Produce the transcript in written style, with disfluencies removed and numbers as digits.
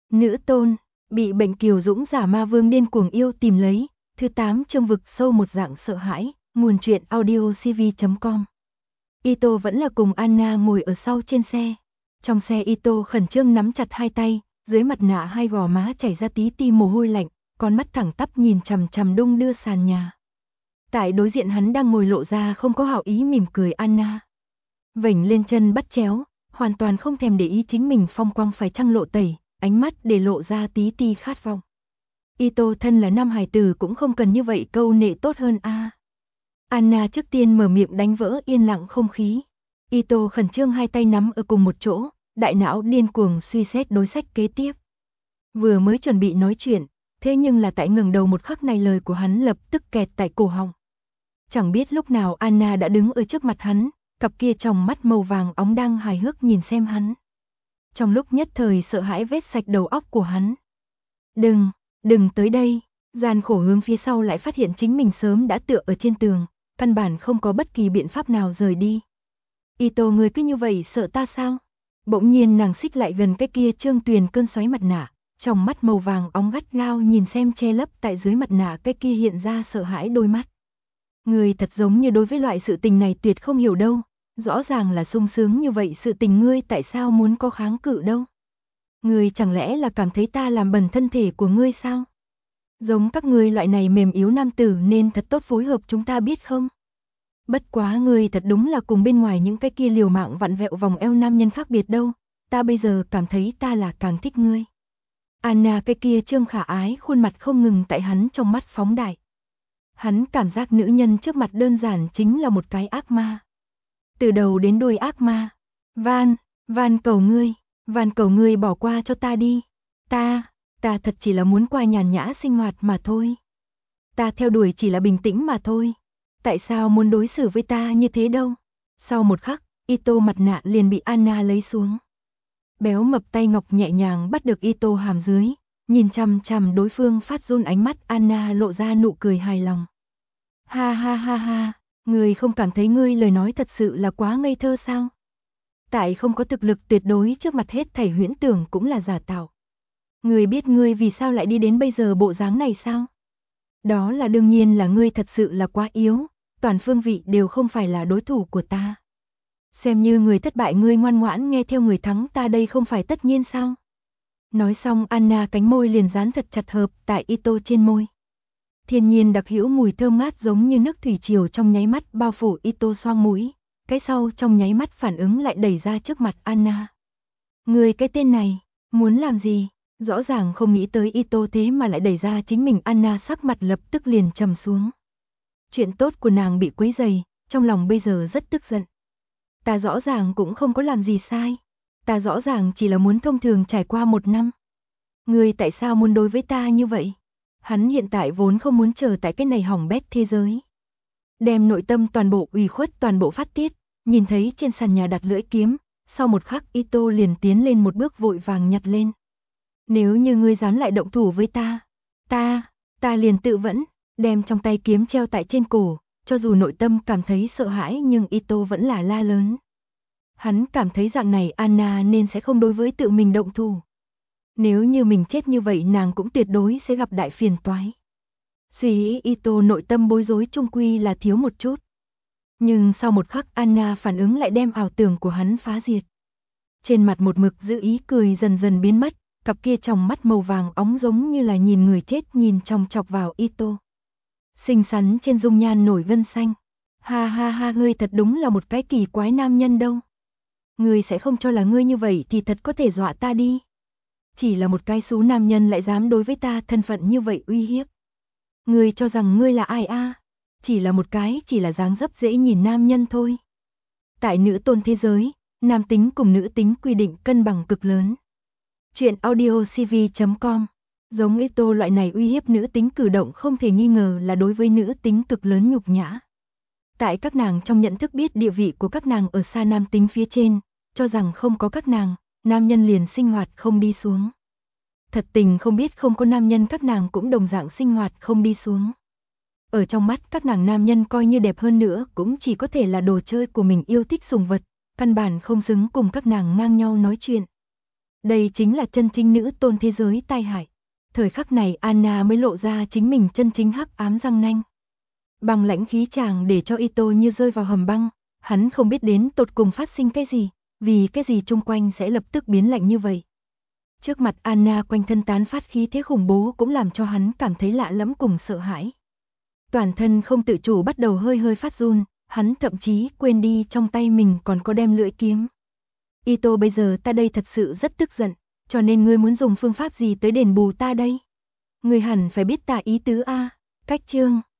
Nữ tôn, bị bệnh kiều dũng giả ma vương điên cuồng yêu tìm lấy, thứ 8 chương vực sâu một dạng sợ hãi, nguồn truyện audiocv.com. Ito vẫn là cùng Anna ngồi ở sau trên xe. Trong xe Ito khẩn trương nắm chặt hai tay, dưới mặt nạ hai gò má chảy ra tí ti mồ hôi lạnh, con mắt thẳng tắp nhìn chằm chằm đung đưa sàn nhà. Tại đối diện hắn đang ngồi lộ ra không có hảo ý mỉm cười Anna. Vểnh lên chân bắt chéo, hoàn toàn không thèm để ý chính mình phong quang phải chăng lộ tẩy, ánh mắt để lộ ra tí ti khát vọng. Ito thân là nam hài tử cũng không cần như vậy câu nệ tốt hơn a. Anna trước tiên mở miệng đánh vỡ yên lặng không khí. Ito khẩn trương hai tay nắm ở cùng một chỗ, đại não điên cuồng suy xét đối sách kế tiếp. Vừa mới chuẩn bị nói chuyện, thế nhưng là tại ngẩng đầu một khắc này lời của hắn lập tức kẹt tại cổ họng. Chẳng biết lúc nào Anna đã đứng ở trước mặt hắn, cặp kia trong mắt màu vàng óng đang hài hước nhìn xem hắn. Trong lúc nhất thời sợ hãi vết sạch đầu óc của hắn. Đừng tới đây, gian khổ hướng phía sau lại phát hiện chính mình sớm đã tựa ở trên tường, căn bản không có bất kỳ biện pháp nào rời đi. Ito người cứ như vậy sợ ta sao? Bỗng nhiên nàng xích lại gần cái kia Trương Tuyền cơn xoáy mặt nạ, trong mắt màu vàng óng gắt gao nhìn xem che lấp tại dưới mặt nạ cái kia hiện ra sợ hãi đôi mắt. Người thật giống như đối với loại sự tình này tuyệt không hiểu đâu, rõ ràng là sung sướng như vậy sự tình ngươi tại sao muốn có kháng cự đâu? Ngươi chẳng lẽ là cảm thấy ta làm bẩn thân thể của ngươi sao? Giống các ngươi loại này mềm yếu nam tử nên thật tốt phối hợp chúng ta biết không? Bất quá ngươi thật đúng là cùng bên ngoài những cái kia liều mạng vặn vẹo vòng eo nam nhân khác biệt đâu, ta bây giờ cảm thấy ta là càng thích ngươi. Anna cái kia trương khả ái khuôn mặt không ngừng tại hắn trong mắt phóng đại. Hắn cảm giác nữ nhân trước mặt đơn giản chính là một cái ác ma. Từ đầu đến đuôi ác ma. Van cầu ngươi bỏ qua cho ta đi. Ta thật chỉ là muốn qua nhàn nhã sinh hoạt mà thôi. Ta theo đuổi chỉ là bình tĩnh mà thôi. Tại sao muốn đối xử với ta như thế đâu? Sau một khắc, Ito mặt nạ liền bị Anna lấy xuống. Béo mập tay ngọc nhẹ nhàng bắt được Ito hàm dưới, nhìn chằm chằm đối phương phát run ánh mắt Anna lộ ra nụ cười hài lòng. Ha ha ha ha, ngươi không cảm thấy ngươi lời nói thật sự là quá ngây thơ sao? Tại không có thực lực tuyệt đối trước mặt hết thảy huyễn tưởng cũng là giả tạo. Ngươi biết ngươi vì sao lại đi đến bây giờ bộ dáng này sao? Đó là đương nhiên là ngươi thật sự là quá yếu, toàn phương vị đều không phải là đối thủ của ta. Xem như người thất bại ngươi ngoan ngoãn nghe theo người thắng ta đây không phải tất nhiên sao? Nói xong Anna cánh môi liền dán thật chặt hợp tại Ito trên môi. Thiên nhiên đặc hữu mùi thơm ngát giống như nước thủy triều trong nháy mắt bao phủ Ito xoang mũi, cái sau trong nháy mắt phản ứng lại đẩy ra trước mặt Anna. Người cái tên này, muốn làm gì? Rõ ràng không nghĩ tới Ito thế mà lại đẩy ra chính mình Anna sắc mặt lập tức liền trầm xuống. Chuyện tốt của nàng bị quấy rầy, trong lòng bây giờ rất tức giận. Ta rõ ràng cũng không có làm gì sai. Ta rõ ràng chỉ là muốn thông thường trải qua 1 năm. Người tại sao muốn đối với ta như vậy? Hắn hiện tại vốn không muốn chờ tại cái này hỏng bét thế giới. Đem nội tâm toàn bộ ủy khuất toàn bộ phát tiết, nhìn thấy trên sàn nhà đặt lưỡi kiếm, sau một khắc Ito liền tiến lên một bước vội vàng nhặt lên. Nếu như ngươi dám lại động thủ với ta liền tự vẫn, đem trong tay kiếm treo tại trên cổ, cho dù nội tâm cảm thấy sợ hãi nhưng Ito vẫn là la lớn. Hắn cảm thấy dạng này Anna nên sẽ không đối với tự mình động thủ. Nếu như mình chết như vậy nàng cũng tuyệt đối sẽ gặp đại phiền toái. Suy nghĩ Ito nội tâm bối rối chung quy là thiếu một chút. Nhưng sau một khắc Anna phản ứng lại đem ảo tưởng của hắn phá diệt. Trên mặt một mực giữ ý cười dần dần biến mất, cặp kia trong mắt màu vàng óng giống như là nhìn người chết nhìn chòng chọc vào Ito. Xinh xắn trên dung nhan nổi gân xanh. Ha ha ha, ngươi thật đúng là một cái kỳ quái nam nhân đâu. Ngươi sẽ không cho là ngươi như vậy thì thật có thể dọa ta đi. Chỉ là một cái xú nam nhân lại dám đối với ta thân phận như vậy uy hiếp. Ngươi cho rằng ngươi là ai a? Chỉ là một cái chỉ là dáng dấp dễ nhìn nam nhân thôi. Tại nữ tôn thế giới, nam tính cùng nữ tính quy định cân bằng cực lớn. Chuyện audiocv.com. Giống Ito loại này uy hiếp nữ tính cử động không thể nghi ngờ là đối với nữ tính cực lớn nhục nhã. Tại các nàng trong nhận thức biết địa vị của các nàng ở xa nam tính phía trên, cho rằng không có các nàng, nam nhân liền sinh hoạt không đi xuống. Thật tình không biết không có nam nhân các nàng cũng đồng dạng sinh hoạt không đi xuống. Ở trong mắt các nàng nam nhân coi như đẹp hơn nữa cũng chỉ có thể là đồ chơi của mình yêu thích sùng vật, căn bản không xứng cùng các nàng ngang nhau nói chuyện. Đây chính là chân chính nữ tôn thế giới tai hại. Thời khắc này Anna mới lộ ra chính mình chân chính hắc ám răng nanh. Băng lãnh khí chàng để cho Ito như rơi vào hầm băng, hắn không biết đến tột cùng phát sinh cái gì, vì cái gì chung quanh sẽ lập tức biến lạnh như vậy. Trước mặt Anna quanh thân tán phát khí thế khủng bố cũng làm cho hắn cảm thấy lạ lẫm cùng sợ hãi. Toàn thân không tự chủ bắt đầu hơi hơi phát run, hắn thậm chí quên đi trong tay mình còn có đem lưỡi kiếm. Ito, bây giờ ta đây thật sự rất tức giận, cho nên ngươi muốn dùng phương pháp gì tới đền bù ta đây? Ngươi hẳn phải biết ta ý tứ a. Cách chương